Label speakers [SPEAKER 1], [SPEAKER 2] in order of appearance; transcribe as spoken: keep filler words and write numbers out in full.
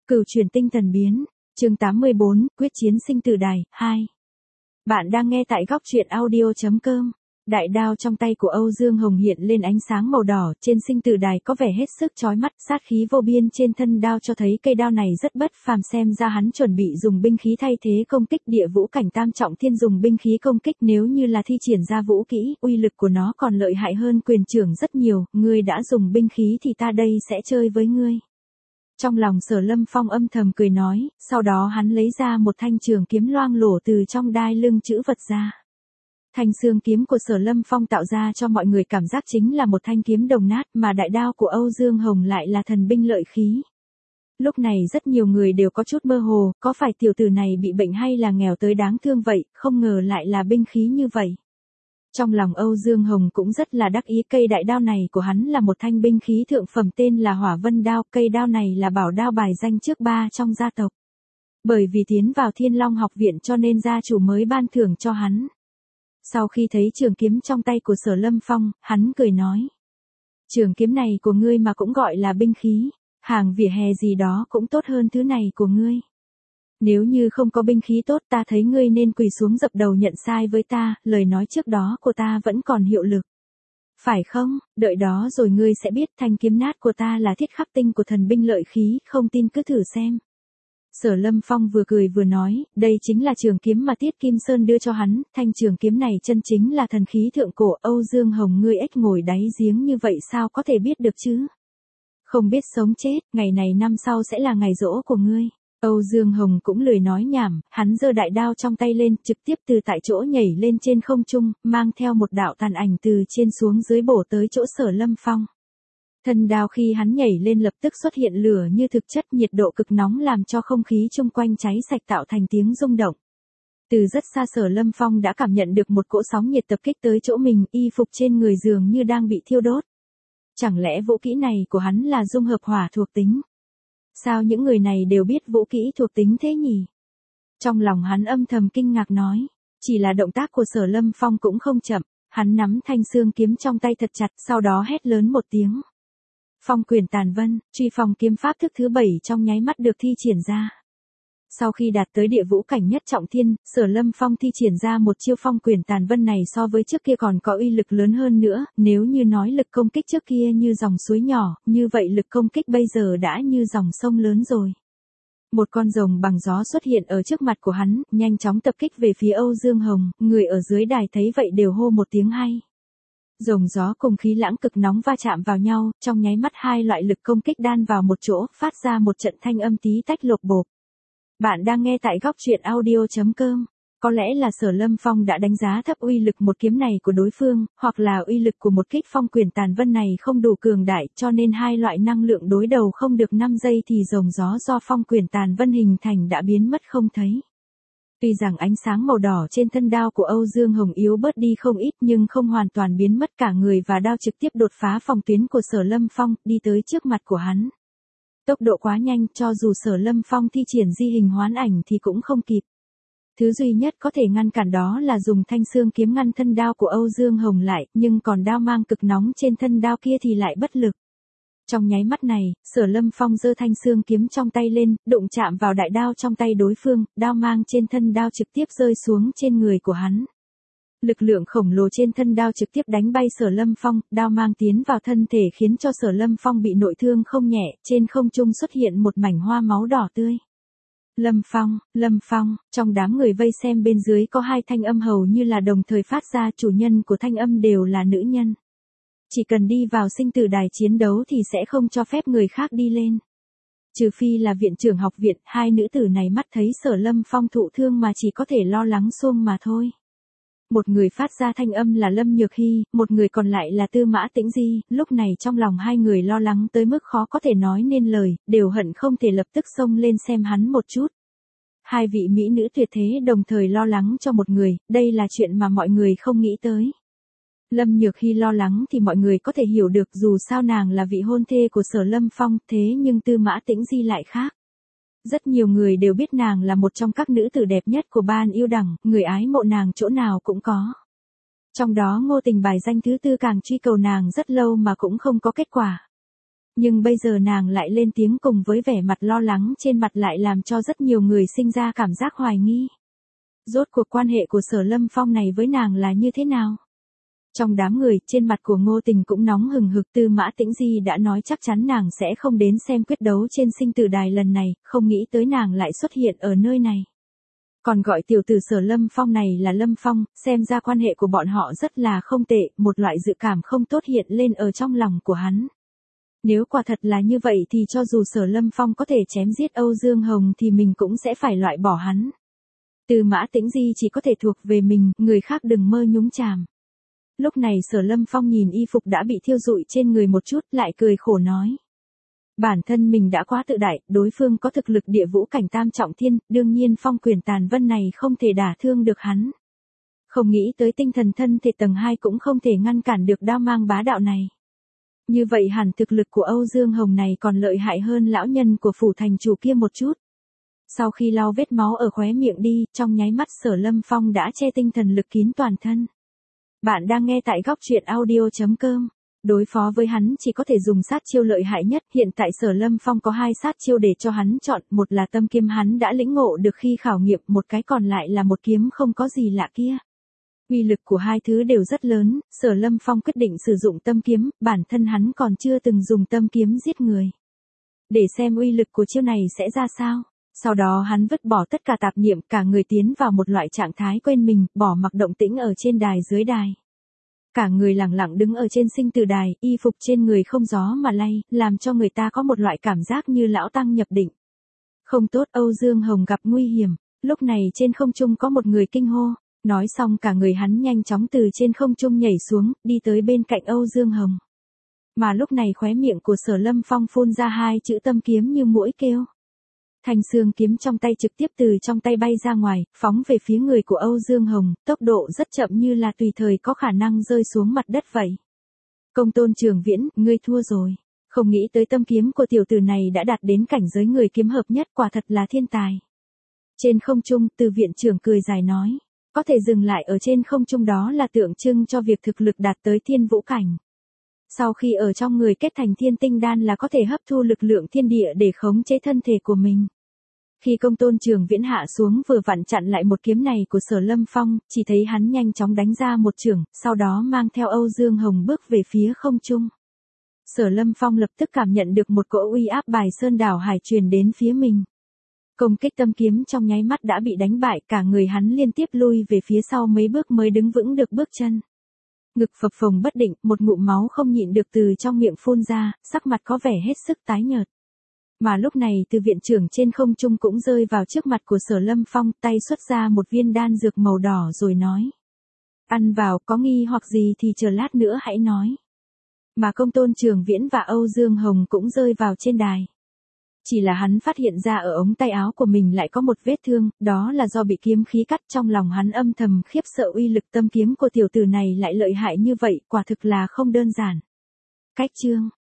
[SPEAKER 1] Cửu chuyển tinh thần biến, chương tám mươi bốn, quyết chiến sinh tử đài, hai. Bạn đang nghe tại góc truyện audio.com. Đại đao trong tay của Âu Dương Hồng hiện lên ánh sáng màu đỏ, trên sinh tử đài có vẻ hết sức chói mắt, sát khí vô biên trên thân đao cho thấy cây đao này rất bất phàm, xem ra hắn chuẩn bị dùng binh khí thay thế công kích. Địa vũ cảnh tam trọng thiên dùng binh khí công kích, nếu như là thi triển ra vũ kỹ, uy lực của nó còn lợi hại hơn quyền trưởng rất nhiều, ngươi đã dùng binh khí thì ta đây sẽ chơi với ngươi. Trong lòng Sở Lâm Phong âm thầm cười nói, sau đó hắn lấy ra một thanh trường kiếm loang lổ từ trong đai lưng chữ vật ra. Thanh xương kiếm của Sở Lâm Phong tạo ra cho mọi người cảm giác chính là một thanh kiếm đồng nát, mà đại đao của Âu Dương Hồng lại là thần binh lợi khí. Lúc này rất nhiều người đều có chút mơ hồ, có phải tiểu tử này bị bệnh hay là nghèo tới đáng thương vậy, không ngờ lại là binh khí như vậy. Trong lòng Âu Dương Hồng cũng rất là đắc ý, cây đại đao này của hắn là một thanh binh khí thượng phẩm tên là Hỏa Vân Đao, cây đao này là bảo đao bài danh trước ba trong gia tộc. Bởi vì tiến vào Thiên Long học viện cho nên gia chủ mới ban thưởng cho hắn. Sau khi thấy trường kiếm trong tay của Sở Lâm Phong, hắn cười nói. Trường kiếm này của ngươi mà cũng gọi là binh khí, hàng vỉa hè gì đó cũng tốt hơn thứ này của ngươi. Nếu như không có binh khí tốt, ta thấy ngươi nên quỳ xuống dập đầu nhận sai với ta, lời nói trước đó của ta vẫn còn hiệu lực. Phải không, đợi đó rồi ngươi sẽ biết thanh kiếm nát của ta là thiết khắc tinh của thần binh lợi khí, không tin cứ thử xem. Sở Lâm Phong vừa cười vừa nói, đây chính là trường kiếm mà Tiết Kim Sơn đưa cho hắn, thanh trường kiếm này chân chính là thần khí thượng cổ. Âu Dương Hồng, ngươi ếch ngồi đáy giếng như vậy sao có thể biết được chứ? Không biết sống chết, ngày này năm sau sẽ là ngày giỗ của ngươi. Âu Dương Hồng cũng lười nói nhảm, hắn giơ đại đao trong tay lên, trực tiếp từ tại chỗ nhảy lên trên không trung, mang theo một đạo tàn ảnh từ trên xuống dưới bổ tới chỗ Sở Lâm Phong. Thân đao khi hắn nhảy lên lập tức xuất hiện lửa như thực chất, nhiệt độ cực nóng làm cho không khí chung quanh cháy sạch tạo thành tiếng rung động. Từ rất xa Sở Lâm Phong đã cảm nhận được một cỗ sóng nhiệt tập kích tới chỗ mình, y phục trên người dường như đang bị thiêu đốt. Chẳng lẽ vũ kỹ này của hắn là dung hợp hỏa thuộc tính? Sao những người này đều biết vũ kỹ thuộc tính thế nhỉ? Trong lòng hắn âm thầm kinh ngạc nói, chỉ là động tác của Sở Lâm Phong cũng không chậm, hắn nắm thanh xương kiếm trong tay thật chặt, sau đó hét lớn một tiếng. Phong quyền tàn vân, truy phong kiếm pháp thức thứ bảy trong nháy mắt được thi triển ra. Sau khi đạt tới địa vũ cảnh nhất trọng thiên, Sở Lâm Phong thi triển ra một chiêu phong quyền tàn vân này so với trước kia còn có uy lực lớn hơn nữa, nếu như nói lực công kích trước kia như dòng suối nhỏ, như vậy lực công kích bây giờ đã như dòng sông lớn rồi. Một con rồng bằng gió xuất hiện ở trước mặt của hắn, nhanh chóng tập kích về phía Âu Dương Hồng, người ở dưới đài thấy vậy đều hô một tiếng hay. Rồng gió cùng khí lãng cực nóng va chạm vào nhau, trong nháy mắt hai loại lực công kích đan vào một chỗ, phát ra một trận thanh âm tí tách lộp bộp. Bạn đang nghe tại góc truyện audio.com. Có lẽ là Sở Lâm Phong đã đánh giá thấp uy lực một kiếm này của đối phương, hoặc là uy lực của một kích phong quyền tàn vân này không đủ cường đại, cho nên hai loại năng lượng đối đầu không được năm giây thì rồng gió do phong quyền tàn vân hình thành đã biến mất không thấy. Tuy rằng ánh sáng màu đỏ trên thân đao của Âu Dương Hồng yếu bớt đi không ít nhưng không hoàn toàn biến mất, cả người và đao trực tiếp đột phá phòng tuyến của Sở Lâm Phong, đi tới trước mặt của hắn. Tốc độ quá nhanh, cho dù Sở Lâm Phong thi triển di hình hoán ảnh thì cũng không kịp. Thứ duy nhất có thể ngăn cản đó là dùng thanh xương kiếm ngăn thân đao của Âu Dương Hồng lại, nhưng còn đao mang cực nóng trên thân đao kia thì lại bất lực. Trong nháy mắt này, Sở Lâm Phong giơ thanh xương kiếm trong tay lên, đụng chạm vào đại đao trong tay đối phương, đao mang trên thân đao trực tiếp rơi xuống trên người của hắn. Lực lượng khổng lồ trên thân đao trực tiếp đánh bay Sở Lâm Phong, đao mang tiến vào thân thể khiến cho Sở Lâm Phong bị nội thương không nhẹ, trên không trung xuất hiện một mảnh hoa máu đỏ tươi. Lâm Phong, Lâm Phong, trong đám người vây xem bên dưới có hai thanh âm hầu như là đồng thời phát ra, chủ nhân của thanh âm đều là nữ nhân. Chỉ cần đi vào sinh tử đài chiến đấu thì sẽ không cho phép người khác đi lên. Trừ phi là viện trưởng học viện, hai nữ tử này mắt thấy Sở Lâm Phong thụ thương mà chỉ có thể lo lắng xuông mà thôi. Một người phát ra thanh âm là Lâm Nhược Hy, một người còn lại là Tư Mã Tĩnh Di, lúc này trong lòng hai người lo lắng tới mức khó có thể nói nên lời, đều hận không thể lập tức xông lên xem hắn một chút. Hai vị mỹ nữ tuyệt thế đồng thời lo lắng cho một người, đây là chuyện mà mọi người không nghĩ tới. Lâm Nhược Hy lo lắng thì mọi người có thể hiểu được, dù sao nàng là vị hôn thê của Sở Lâm Phong, thế nhưng Tư Mã Tĩnh Di lại khác. Rất nhiều người đều biết nàng là một trong các nữ tử đẹp nhất của ban yêu đẳng, người ái mộ nàng chỗ nào cũng có. Trong đó Ngô Tình bài danh thứ tư càng truy cầu nàng rất lâu mà cũng không có kết quả. Nhưng bây giờ nàng lại lên tiếng cùng với vẻ mặt lo lắng trên mặt lại làm cho rất nhiều người sinh ra cảm giác hoài nghi. Rốt cuộc quan hệ của Sở Lâm Phong này với nàng là như thế nào? Trong đám người, trên mặt của Ngô Tình cũng nóng hừng hực. Tư Mã Tĩnh Di đã nói chắc chắn nàng sẽ không đến xem quyết đấu trên sinh tử đài lần này, không nghĩ tới nàng lại xuất hiện ở nơi này. Còn gọi tiểu tử Sở Lâm Phong này là Lâm Phong, xem ra quan hệ của bọn họ rất là không tệ, một loại dự cảm không tốt hiện lên ở trong lòng của hắn. Nếu quả thật là như vậy thì cho dù Sở Lâm Phong có thể chém giết Âu Dương Hồng thì mình cũng sẽ phải loại bỏ hắn. Tư Mã Tĩnh Di chỉ có thể thuộc về mình, người khác đừng mơ nhúng chàm. Lúc này Sở Lâm Phong nhìn y phục đã bị thiêu rụi trên người một chút, lại cười khổ nói. Bản thân mình đã quá tự đại, đối phương có thực lực địa vũ cảnh tam trọng thiên, đương nhiên phong quyền tàn vân này không thể đả thương được hắn. Không nghĩ tới tinh thần thân thể tầng hai cũng không thể ngăn cản được đao mang bá đạo này. Như vậy hẳn thực lực của Âu Dương Hồng này còn lợi hại hơn lão nhân của phủ thành chủ kia một chút. Sau khi lau vết máu ở khóe miệng đi, trong nháy mắt Sở Lâm Phong đã che tinh thần lực kín toàn thân. Bạn đang nghe tại góc truyện audio chấm com. Đối phó với hắn chỉ có thể dùng sát chiêu lợi hại nhất, hiện tại Sở Lâm Phong có hai sát chiêu để cho hắn chọn, một là tâm kiếm hắn đã lĩnh ngộ được khi khảo nghiệm, một cái còn lại là một kiếm không có gì lạ kia. Uy lực của hai thứ đều rất lớn, Sở Lâm Phong quyết định sử dụng tâm kiếm, bản thân hắn còn chưa từng dùng tâm kiếm giết người. Để xem uy lực của chiêu này sẽ ra sao. Sau đó hắn vứt bỏ tất cả tạp niệm, cả người tiến vào một loại trạng thái quên mình, bỏ mặc động tĩnh ở trên đài dưới đài. Cả người lặng lặng đứng ở trên sinh tử đài, y phục trên người không gió mà lay, làm cho người ta có một loại cảm giác như lão tăng nhập định. Không tốt, Âu Dương Hồng gặp nguy hiểm. Lúc này trên không trung có một người kinh hô. Nói xong cả người hắn nhanh chóng từ trên không trung nhảy xuống, đi tới bên cạnh Âu Dương Hồng. Mà lúc này khóe miệng của Sở Lâm Phong phun ra hai chữ tâm kiếm như muỗi kêu. Thanh xương kiếm trong tay trực tiếp từ trong tay bay ra ngoài, phóng về phía người của Âu Dương Hồng, tốc độ rất chậm như là tùy thời có khả năng rơi xuống mặt đất vậy. Công Tôn Trường Viễn, ngươi thua rồi. Không nghĩ tới tâm kiếm của tiểu tử này đã đạt đến cảnh giới người kiếm hợp nhất, quả thật là thiên tài. Trên không trung, Từ viện trưởng cười dài nói. Có thể dừng lại ở trên không trung đó là tượng trưng cho việc thực lực đạt tới thiên vũ cảnh. Sau khi ở trong người kết thành thiên tinh đan là có thể hấp thu lực lượng thiên địa để khống chế thân thể của mình. Khi Công Tôn Trường Viễn hạ xuống vừa vặn chặn lại một kiếm này của Sở Lâm Phong, chỉ thấy hắn nhanh chóng đánh ra một chưởng, sau đó mang theo Âu Dương Hồng bước về phía không trung. Sở Lâm Phong lập tức cảm nhận được một cỗ uy áp bài sơn đảo hải truyền đến phía mình. Công kích tâm kiếm trong nháy mắt đã bị đánh bại, cả người hắn liên tiếp lui về phía sau mấy bước mới đứng vững được bước chân. Ngực phập phồng bất định, một ngụm máu không nhịn được từ trong miệng phun ra, sắc mặt có vẻ hết sức tái nhợt. Mà lúc này Từ viện trưởng trên không trung cũng rơi vào trước mặt của Sở Lâm Phong, tay xuất ra một viên đan dược màu đỏ rồi nói. Ăn vào, có nghi hoặc gì thì chờ lát nữa hãy nói. Mà Công Tôn Trường Viễn và Âu Dương Hồng cũng rơi vào trên đài. Chỉ là hắn phát hiện ra ở ống tay áo của mình lại có một vết thương, đó là do bị kiếm khí cắt, trong lòng hắn âm thầm khiếp sợ uy lực tâm kiếm của tiểu tử này lại lợi hại như vậy, quả thực là không đơn giản. Cách chương